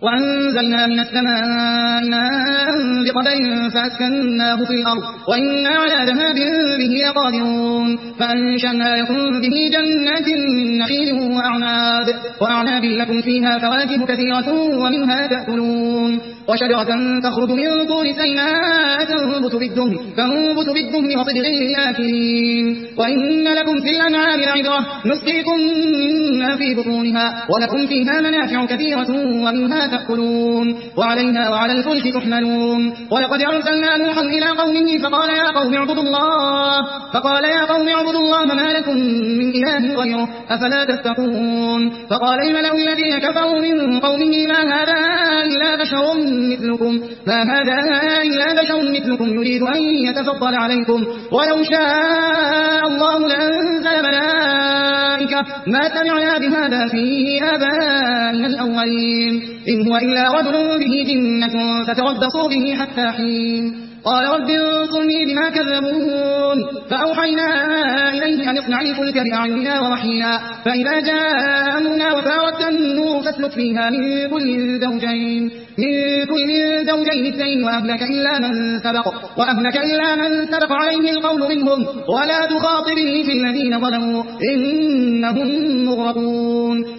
وأنزلنا من السماء ماء بقدر فأسكناه في الأرض وإنا على ذهاب به لقادرون فأنشأنا لكم به جنات من نخيل وأعناب لكم فيها فواكه كثيرة ومنها تأكلون وشجرة تخرج من طور سيناء تنبت بالدهن وصدغ للآكلين وإن لكم في الأنعام لعبرة نسقيكم مما في بطونها ولكم فيها منافع كثيرة ومنها تأكلون وعليها وعلى الفلك تحملون ولقد أرسلنا نوحا إلى قومه فقال يا قوم اعبدوا الله ما لكم من إله غيره أفلا تتقون فقال الملأ الذين كفروا من قومه ما هذا إلا بشر مثلكم يريد أن يتفضل عليكم ولو شاء الله لأنزل ملائكة ما سمعنا بهذا في آبائنا الأولين إن هو إلا رجل به جنة فتربصوا به حتى حين قال رب انصرني بما كذبون فأوحينا إليه أن اصنع الفلك بأعيننا ووحينا فإذا جاء أمرنا وفارت النور فاسلك فيها من كل زوجين اثنين وأهلك إلا من سبق عليه القول منهم ولا تخاطبني في الذين ظلموا إنهم مغرقون